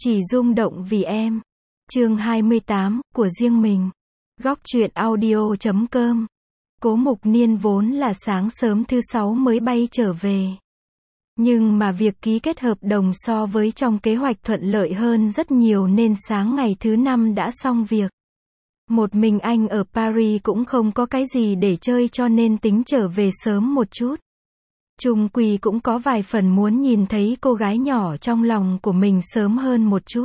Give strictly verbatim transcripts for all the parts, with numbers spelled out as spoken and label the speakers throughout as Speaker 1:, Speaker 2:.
Speaker 1: Chỉ rung động vì em. Chương hai mươi tám, của riêng mình. Góc truyện audio chấm com. Cố Mục Niên vốn là sáng sớm thứ sáu mới bay trở về. Nhưng mà việc ký kết hợp đồng so với trong kế hoạch thuận lợi hơn rất nhiều nên sáng ngày thứ năm đã xong việc. Một mình anh ở Paris cũng không có cái gì để chơi cho nên tính trở về sớm một chút. Chung quy cũng có vài phần muốn nhìn thấy cô gái nhỏ trong lòng của mình sớm hơn một chút.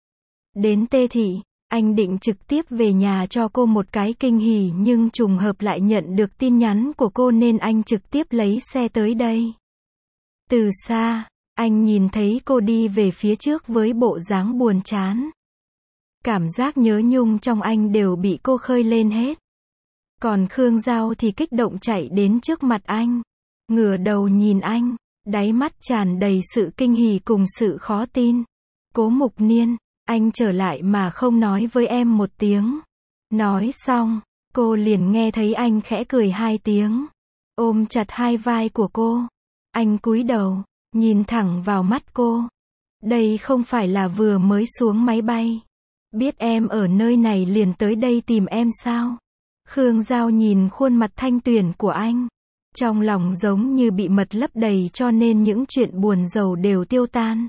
Speaker 1: Đến Tê Thị, anh định trực tiếp về nhà cho cô một cái kinh hỉ nhưng trùng hợp lại nhận được tin nhắn của cô nên anh trực tiếp lấy xe tới đây. Từ xa, anh nhìn thấy cô đi về phía trước với bộ dáng buồn chán. Cảm giác nhớ nhung trong anh đều bị cô khơi lên hết. Còn Khương Giao thì kích động chạy đến trước mặt anh. Ngửa đầu nhìn anh, đáy mắt tràn đầy sự kinh hỉ cùng sự khó tin. Cố Mục Niên, anh trở lại mà không nói với em một tiếng. Nói xong, cô liền nghe thấy anh khẽ cười hai tiếng. Ôm chặt hai vai của cô. Anh cúi đầu, nhìn thẳng vào mắt cô. Đây không phải là vừa mới xuống máy bay. Biết em ở nơi này liền tới đây tìm em sao? Khương Giao nhìn khuôn mặt thanh tuyền của anh. Trong lòng giống như bị mật lấp đầy cho nên những chuyện buồn rầu đều tiêu tan.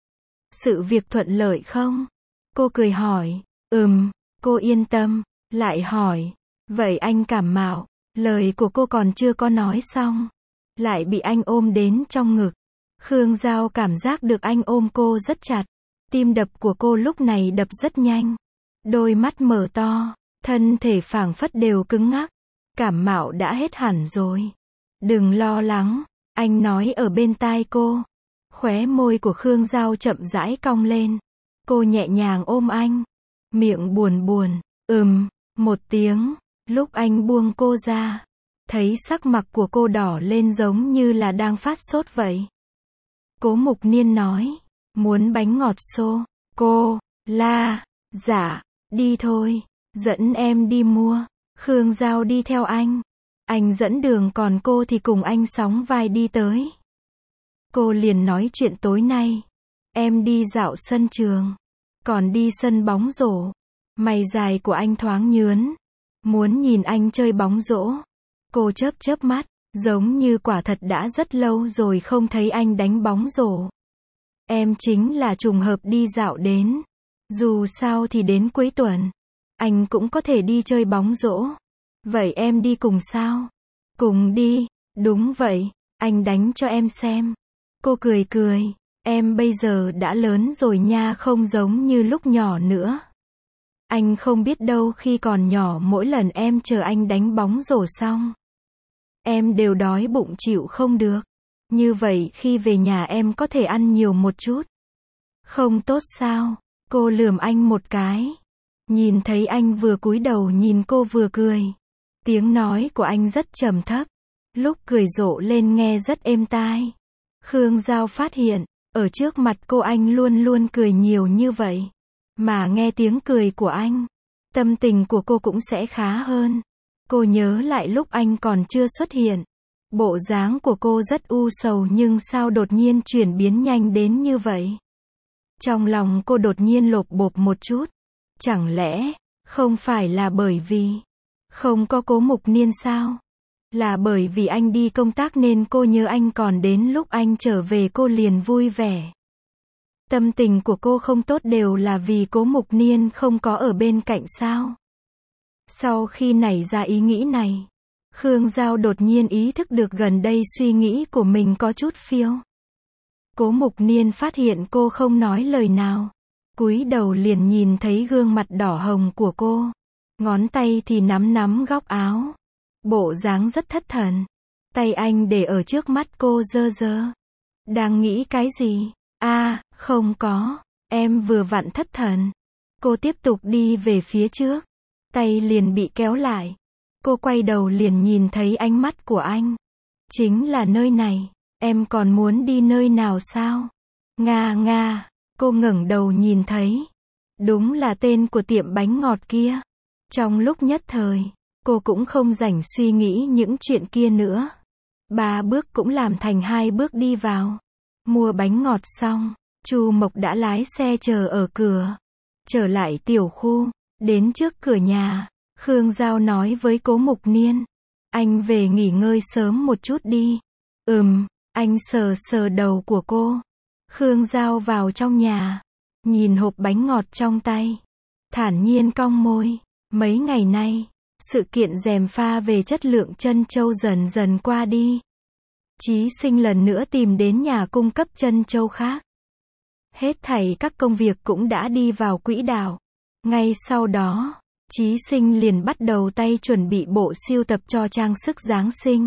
Speaker 1: Sự việc thuận lợi không? Cô cười hỏi. Ừm, cô yên tâm. Lại hỏi. Vậy anh cảm mạo. Lời của cô còn chưa có nói xong. Lại bị anh ôm đến trong ngực. Khương Giao cảm giác được anh ôm cô rất chặt. Tim đập của cô lúc này đập rất nhanh. Đôi mắt mở to. Thân thể phảng phất đều cứng ngắc. Cảm mạo đã hết hẳn rồi. Đừng lo lắng, anh nói ở bên tai cô. Khóe môi của Khương Giao chậm rãi cong lên. Cô nhẹ nhàng ôm anh. Miệng buồn buồn, ừm, một tiếng. Lúc anh buông cô ra, thấy sắc mặt của cô đỏ lên giống như là đang phát sốt vậy. Cố Mục Niên nói, muốn bánh ngọt xô. Cô, la, dạ, đi thôi, dẫn em đi mua. Khương Giao đi theo anh. Anh dẫn đường còn cô thì cùng anh sóng vai đi tới. Cô liền nói chuyện tối nay. Em đi dạo sân trường. Còn đi sân bóng rổ. Mày dài của anh thoáng nhướn. Muốn nhìn anh chơi bóng rổ. Cô chớp chớp mắt. Giống như quả thật đã rất lâu rồi không thấy anh đánh bóng rổ. Em chính là trùng hợp đi dạo đến. Dù sao thì đến cuối tuần. Anh cũng có thể đi chơi bóng rổ. Vậy em đi cùng sao? Cùng đi, đúng vậy, anh đánh cho em xem. Cô cười cười, em bây giờ đã lớn rồi nha, không giống như lúc nhỏ nữa. Anh không biết đâu, khi còn nhỏ mỗi lần em chờ anh đánh bóng rổ xong, em đều đói bụng chịu không được. Như vậy khi về nhà em có thể ăn nhiều một chút. Không tốt sao? Cô lườm anh một cái. Nhìn thấy anh vừa cúi đầu nhìn cô vừa cười. Tiếng nói của anh rất trầm thấp. Lúc cười rộ lên nghe rất êm tai. Khương Giao phát hiện, ở trước mặt cô anh luôn luôn cười nhiều như vậy. Mà nghe tiếng cười của anh, tâm tình của cô cũng sẽ khá hơn. Cô nhớ lại lúc anh còn chưa xuất hiện. Bộ dáng của cô rất u sầu nhưng sao đột nhiên chuyển biến nhanh đến như vậy. Trong lòng cô đột nhiên lột bột một chút. Chẳng lẽ, không phải là bởi vì không có Cố Mục Niên sao? Là bởi vì anh đi công tác nên cô nhớ anh, còn đến lúc anh trở về cô liền vui vẻ. Tâm tình của cô không tốt đều là vì Cố Mục Niên không có ở bên cạnh sao? Sau khi nảy ra ý nghĩ này, Khương Giao đột nhiên ý thức được gần đây suy nghĩ của mình có chút phiêu. Cố Mục Niên phát hiện cô không nói lời nào. Cúi đầu liền nhìn thấy gương mặt đỏ hồng của cô. Ngón tay thì nắm nắm góc áo. Bộ dáng rất thất thần. Tay anh để ở trước mắt cô dơ dơ. Đang nghĩ cái gì? À, không có. Em vừa vặn thất thần. Cô tiếp tục đi về phía trước. Tay liền bị kéo lại. Cô quay đầu liền nhìn thấy ánh mắt của anh. Chính là nơi này. Em còn muốn đi nơi nào sao? Nga nga. Cô ngẩng đầu nhìn thấy. Đúng là tên của tiệm bánh ngọt kia. Trong lúc nhất thời, cô cũng không rảnh suy nghĩ những chuyện kia nữa. Ba bước cũng làm thành hai bước đi vào. Mua bánh ngọt xong, Chu Mộc đã lái xe chờ ở cửa. Trở lại tiểu khu, đến trước cửa nhà, Khương Giao nói với Cố Mục Niên, anh về nghỉ ngơi sớm một chút đi. Ừm, anh sờ sờ đầu của cô. Khương Giao vào trong nhà, nhìn hộp bánh ngọt trong tay, thản nhiên cong môi. Mấy ngày nay, sự kiện gièm pha về chất lượng trân châu dần dần qua đi. Chí Sinh lần nữa tìm đến nhà cung cấp trân châu khác. Hết thảy các công việc cũng đã đi vào quỹ đạo. Ngay sau đó, Chí Sinh liền bắt đầu tay chuẩn bị bộ sưu tập cho trang sức Giáng sinh.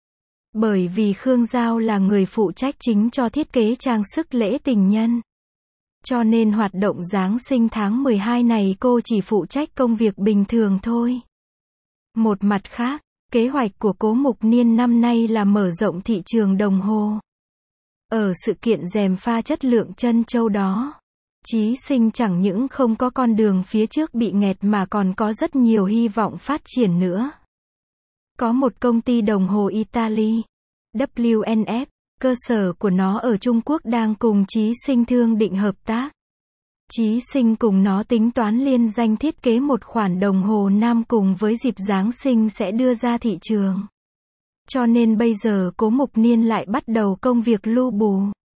Speaker 1: Bởi vì Khương Giao là người phụ trách chính cho thiết kế trang sức lễ tình nhân. Cho nên hoạt động Giáng sinh tháng mười hai này cô chỉ phụ trách công việc bình thường thôi. Một mặt khác, kế hoạch của Cố Mục Niên năm nay là mở rộng thị trường đồng hồ. Ở sự kiện gièm pha chất lượng trân châu đó, Chí Sinh chẳng những không có con đường phía trước bị nghẹt mà còn có rất nhiều hy vọng phát triển nữa. Có một công ty đồng hồ Italy, W N F, cơ sở của nó ở Trung Quốc đang cùng Chí Sinh thương định hợp tác. Chí Sinh cùng nó tính toán liên danh thiết kế một khoản đồng hồ nam cùng với dịp Giáng sinh sẽ đưa ra thị trường. Cho nên bây giờ Cố Mục Niên lại bắt đầu công việc lu bù.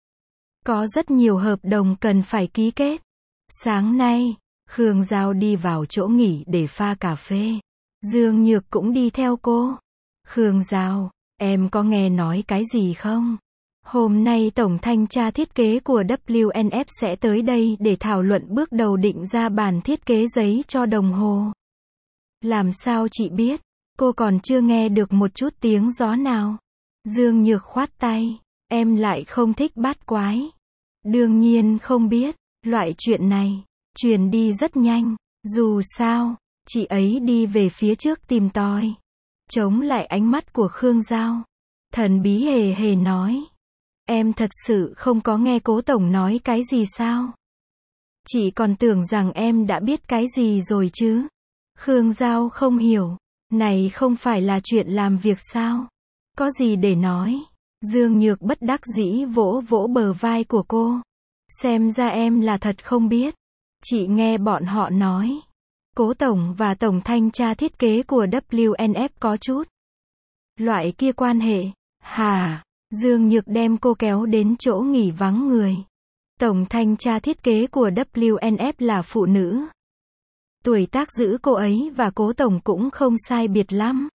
Speaker 1: Có rất nhiều hợp đồng cần phải ký kết. Sáng nay, Khương Giao đi vào chỗ nghỉ để pha cà phê. Dương Nhược cũng đi theo cô. Khương Giao, em có nghe nói cái gì không? Hôm nay Tổng Thanh tra thiết kế của W N F sẽ tới đây để thảo luận bước đầu định ra bản thiết kế giấy cho đồng hồ. Làm sao chị biết? Cô còn chưa nghe được một chút tiếng gió nào. Dương Nhược khoát tay. Em lại không thích bát quái. Đương nhiên không biết. Loại chuyện này, truyền đi rất nhanh. Dù sao, chị ấy đi về phía trước tìm tòi. Chống lại ánh mắt của Khương Giao. Thần bí hề hề nói. Em thật sự không có nghe Cố Tổng nói cái gì sao? Chị còn tưởng rằng em đã biết cái gì rồi chứ. Khương Giao không hiểu. Này không phải là chuyện làm việc sao? Có gì để nói? Dương Nhược bất đắc dĩ vỗ vỗ bờ vai của cô. Xem ra em là thật không biết. Chị nghe bọn họ nói. Cố Tổng và Tổng Thanh tra thiết kế của W N F có chút loại kia quan hệ. Hả? Dương Nhược đem cô kéo đến chỗ nghỉ vắng người. Tổng Thanh tra thiết kế của W N F là phụ nữ. Tuổi tác giữa cô ấy và Cố Tổng cũng không sai biệt lắm.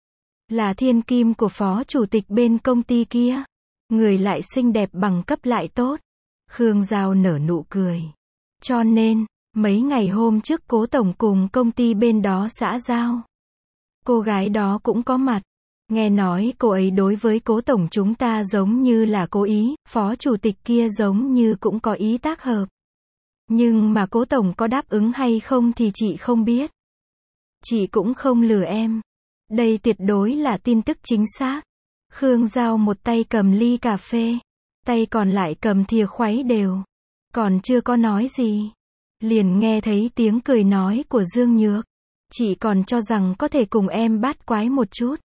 Speaker 1: Là thiên kim của phó chủ tịch bên công ty kia. Người lại xinh đẹp bằng cấp lại tốt. Khương Giao nở nụ cười. Cho nên, mấy ngày hôm trước Cố Tổng cùng công ty bên đó xã giao. Cô gái đó cũng có mặt. Nghe nói cô ấy đối với Cố Tổng chúng ta giống như là cố ý, phó chủ tịch kia giống như cũng có ý tác hợp. Nhưng mà Cố Tổng có đáp ứng hay không thì chị không biết. Chị cũng không lừa em. Đây tuyệt đối là tin tức chính xác. Khương Giao một tay cầm ly cà phê, tay còn lại cầm thìa khuấy đều. Còn chưa có nói gì. Liền nghe thấy tiếng cười nói của Dương Nhược. Chị còn cho rằng có thể cùng em bát quái một chút.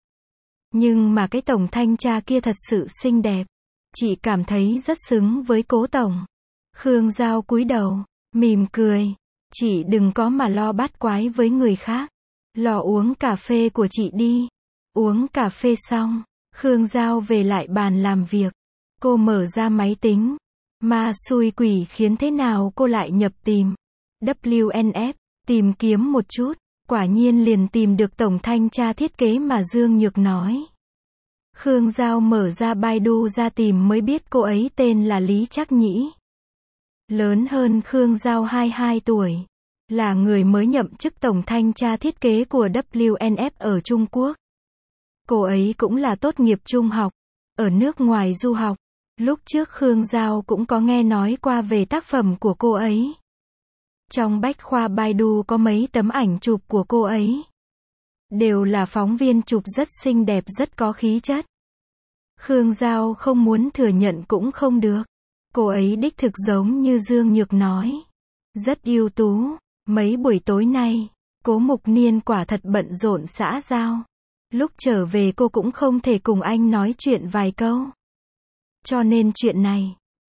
Speaker 1: Nhưng mà cái Tổng Thanh tra kia thật sự xinh đẹp. Chị cảm thấy rất xứng với Cố Tổng. Khương Giao cúi đầu, mỉm cười. Chị đừng có mà lo bát quái với người khác. Lo uống cà phê của chị đi. Uống cà phê xong, Khương Giao về lại bàn làm việc. Cô mở ra máy tính. Ma xui quỷ khiến thế nào cô lại nhập tìm. W N F, tìm kiếm một chút. Quả nhiên liền tìm được Tổng Thanh tra thiết kế mà Dương Nhược nói. Khương Giao mở ra Baidu ra tìm mới biết cô ấy tên là Lý Trắc Nhĩ. Lớn hơn Khương Giao hai mươi hai tuổi. Là người mới nhậm chức Tổng Thanh tra thiết kế của W N F ở Trung Quốc. Cô ấy cũng là tốt nghiệp trung học. Ở nước ngoài du học. Lúc trước Khương Giao cũng có nghe nói qua về tác phẩm của cô ấy. Trong bách khoa Baidu có mấy tấm ảnh chụp của cô ấy. Đều là phóng viên chụp rất xinh đẹp rất có khí chất. Khương Giao không muốn thừa nhận cũng không được. Cô ấy đích thực giống như Dương Nhược nói. Rất ưu tú. Mấy buổi tối nay, Cố Mục Niên quả thật bận rộn xã giao. Lúc trở về cô cũng không thể cùng anh nói chuyện vài câu. Cho nên chuyện này,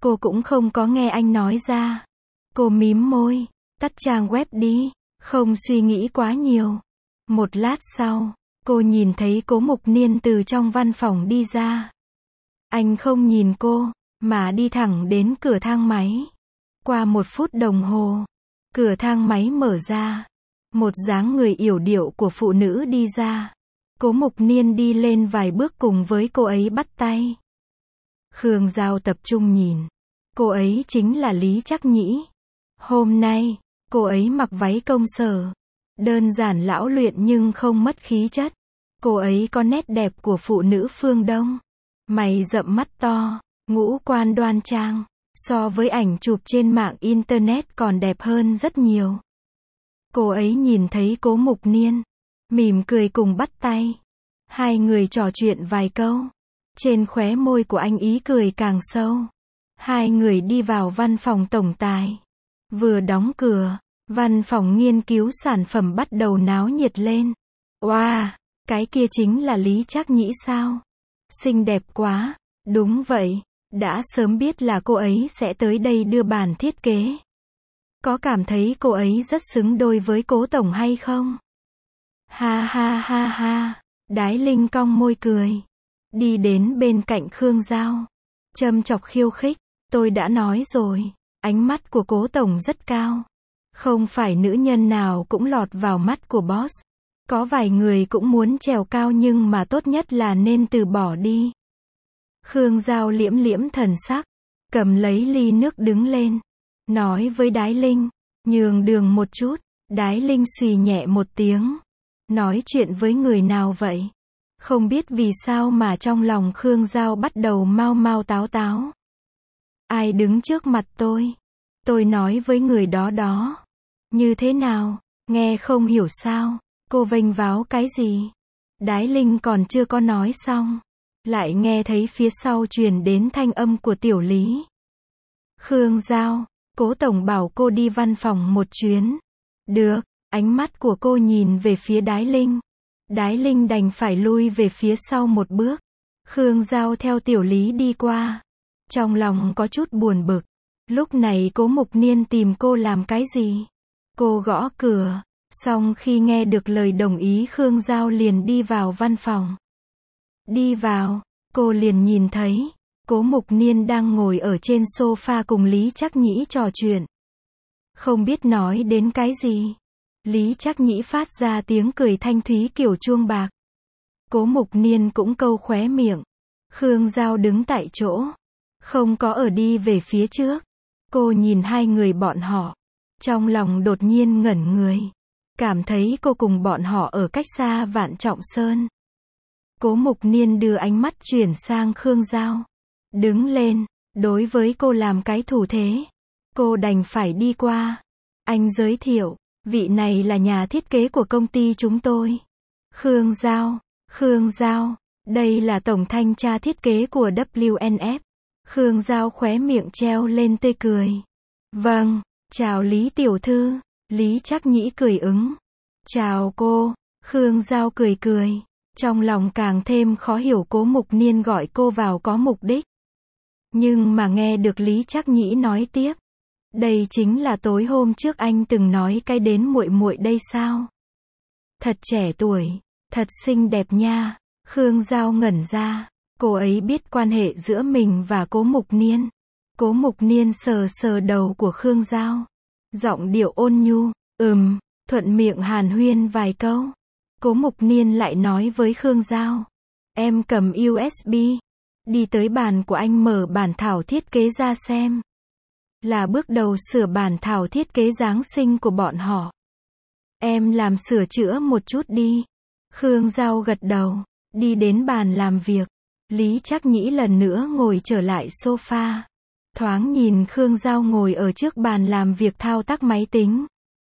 Speaker 1: Cô cũng không có nghe anh nói ra. Cô mím môi, tắt trang web đi, không suy nghĩ quá nhiều. Một lát sau, cô nhìn thấy Cố Mục Niên từ trong văn phòng đi ra. Anh không nhìn cô, mà đi thẳng đến cửa thang máy. Qua một phút đồng hồ, cửa thang máy mở ra. Một dáng người yểu điệu của phụ nữ đi ra. Cố Mục Niên đi lên vài bước cùng với cô ấy bắt tay. Khương Giao tập trung nhìn. Cô ấy chính là Lý Trắc Nhĩ. Hôm nay, cô ấy mặc váy công sở. Đơn giản lão luyện nhưng không mất khí chất. Cô ấy có nét đẹp của phụ nữ phương Đông. Mày rậm mắt to, ngũ quan đoan trang. So với ảnh chụp trên mạng Internet còn đẹp hơn rất nhiều. Cô ấy nhìn thấy Cố Mục Niên, mỉm cười cùng bắt tay. Hai người trò chuyện vài câu. Trên khóe môi của anh ý cười càng sâu. Hai người đi vào văn phòng tổng tài. Vừa đóng cửa, văn phòng nghiên cứu sản phẩm bắt đầu náo nhiệt lên. Wow, cái kia chính là Lý Trắc Nhĩ sao? Xinh đẹp quá. Đúng vậy, đã sớm biết là cô ấy sẽ tới đây đưa bản thiết kế. Có cảm thấy cô ấy rất xứng đôi với Cố tổng hay không? Ha ha ha ha, Đái Linh cong môi cười. Đi đến bên cạnh Khương Giao. Châm chọc khiêu khích, tôi đã nói rồi, ánh mắt của Cố tổng rất cao. Không phải nữ nhân nào cũng lọt vào mắt của boss. Có vài người cũng muốn trèo cao nhưng mà tốt nhất là nên từ bỏ đi. Khương Giao liễm liễm thần sắc, cầm lấy ly nước đứng lên. Nói với Đái Linh, nhường đường một chút. Đái Linh xùy nhẹ một tiếng. Nói chuyện với người nào vậy? Không biết vì sao mà trong lòng Khương Giao bắt đầu mau mau táo táo. Ai đứng trước mặt tôi? Tôi nói với người đó đó. Như thế nào? Nghe không hiểu sao? Cô vênh váo cái gì? Đái Linh còn chưa có nói xong. Lại nghe thấy phía sau truyền đến thanh âm của Tiểu Lý. Khương Giao, Cố tổng bảo cô đi văn phòng một chuyến. Được, ánh mắt của cô nhìn về phía Đái Linh. Đái Linh đành phải lui về phía sau một bước. Khương Giao theo Tiểu Lý đi qua. Trong lòng có chút buồn bực. Lúc này Cố Mục Niên tìm cô làm cái gì? Cô gõ cửa. Xong khi nghe được lời đồng ý Khương Giao liền đi vào văn phòng. Đi vào, cô liền nhìn thấy. Cố Mục Niên đang ngồi ở trên sofa cùng Lý Trắc Nhĩ trò chuyện. Không biết nói đến cái gì. Lý Trắc Nhĩ phát ra tiếng cười thanh thúy kiểu chuông bạc. Cố Mục Niên cũng câu khóe miệng. Khương Giao đứng tại chỗ. Không có ở đi về phía trước. Cô nhìn hai người bọn họ. Trong lòng đột nhiên ngẩn người. Cảm thấy cô cùng bọn họ ở cách xa Vạn Trọng Sơn. Cố Mục Niên đưa ánh mắt chuyển sang Khương Giao. Đứng lên, đối với cô làm cái thủ thế. Cô đành phải đi qua. Anh giới thiệu, vị này là nhà thiết kế của công ty chúng tôi. Khương Giao, Khương Giao, đây là tổng thanh tra thiết kế của W N F. Khương Giao khóe miệng treo lên tươi cười. Vâng, chào Lý tiểu thư. Lý Trắc Nhĩ cười ứng. Chào cô. Khương Giao cười cười. Trong lòng càng thêm khó hiểu Cố Mục Niên gọi cô vào có mục đích. Nhưng mà nghe được Lý Trắc Nhĩ nói tiếp. Đây chính là tối hôm trước anh từng nói cái đến muội muội đây sao? Thật trẻ tuổi, thật xinh đẹp nha. Khương Giao ngẩn ra. Cô ấy biết quan hệ giữa mình và Cố Mục Niên. Cố Mục Niên sờ sờ đầu của Khương Giao. Giọng điệu ôn nhu, ừm, thuận miệng hàn huyên vài câu. Cố Mục Niên lại nói với Khương Giao. Em cầm U S B. Đi tới bàn của anh mở bản thảo thiết kế ra xem. Là bước đầu sửa bản thảo thiết kế Giáng sinh của bọn họ. Em làm sửa chữa một chút đi. Khương Giao gật đầu. Đi đến bàn làm việc. Lý Trắc Nhĩ lần nữa ngồi trở lại sofa. Thoáng nhìn Khương Giao ngồi ở trước bàn làm việc thao tác máy tính.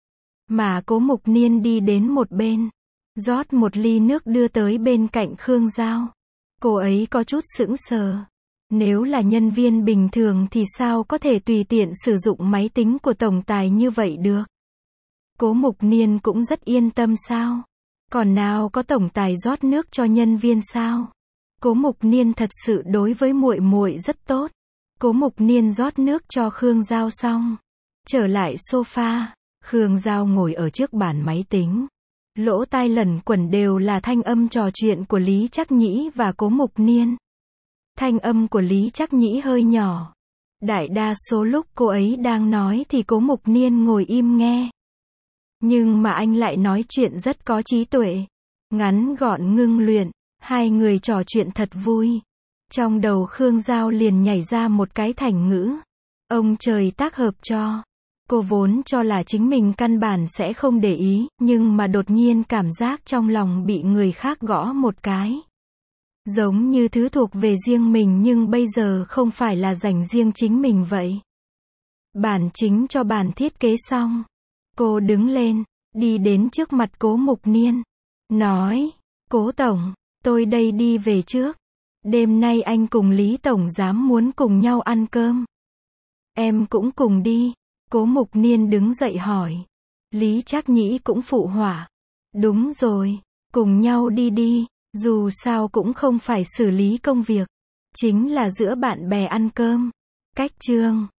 Speaker 1: Mà Cố Mục Niên đi đến một bên. Rót một ly nước đưa tới bên cạnh Khương Giao. Cô ấy có chút sững sờ. Nếu là nhân viên bình thường thì sao có thể tùy tiện sử dụng máy tính của tổng tài như vậy được? Cố Mục Niên cũng rất yên tâm sao? Còn nào có tổng tài rót nước cho nhân viên sao? Cố Mục Niên thật sự đối với muội muội rất tốt. Cố Mục Niên rót nước cho Khương Giao xong, trở lại sofa, Khương Giao ngồi ở trước bàn máy tính. Lỗ tai lẩn quẩn đều là thanh âm trò chuyện của Lý Trắc Nhĩ và Cố Mục Niên. Thanh âm của Lý Trắc Nhĩ hơi nhỏ. Đại đa số lúc cô ấy đang nói thì Cố Mục Niên ngồi im nghe. Nhưng mà anh lại nói chuyện rất có trí tuệ. Ngắn gọn ngưng luyện, hai người trò chuyện thật vui. Trong đầu Khương Giao liền nhảy ra một cái thành ngữ. Ông trời tác hợp cho. Cô vốn cho là chính mình căn bản sẽ không để ý, nhưng mà đột nhiên cảm giác trong lòng bị người khác gõ một cái. Giống như thứ thuộc về riêng mình nhưng bây giờ không phải là dành riêng chính mình vậy. Bản chính cho bản thiết kế xong. Cô đứng lên, đi đến trước mặt Cố Mục Niên. Nói, Cố Tổng, tôi đây đi về trước. Đêm nay anh cùng Lý Tổng Giám muốn cùng nhau ăn cơm. Em cũng cùng đi. Cố Mục Niên đứng dậy hỏi. Lý Trắc Nhĩ cũng phụ họa. Đúng rồi, cùng nhau đi đi, dù sao cũng không phải xử lý công việc. Chính là giữa bạn bè ăn cơm. Cách chương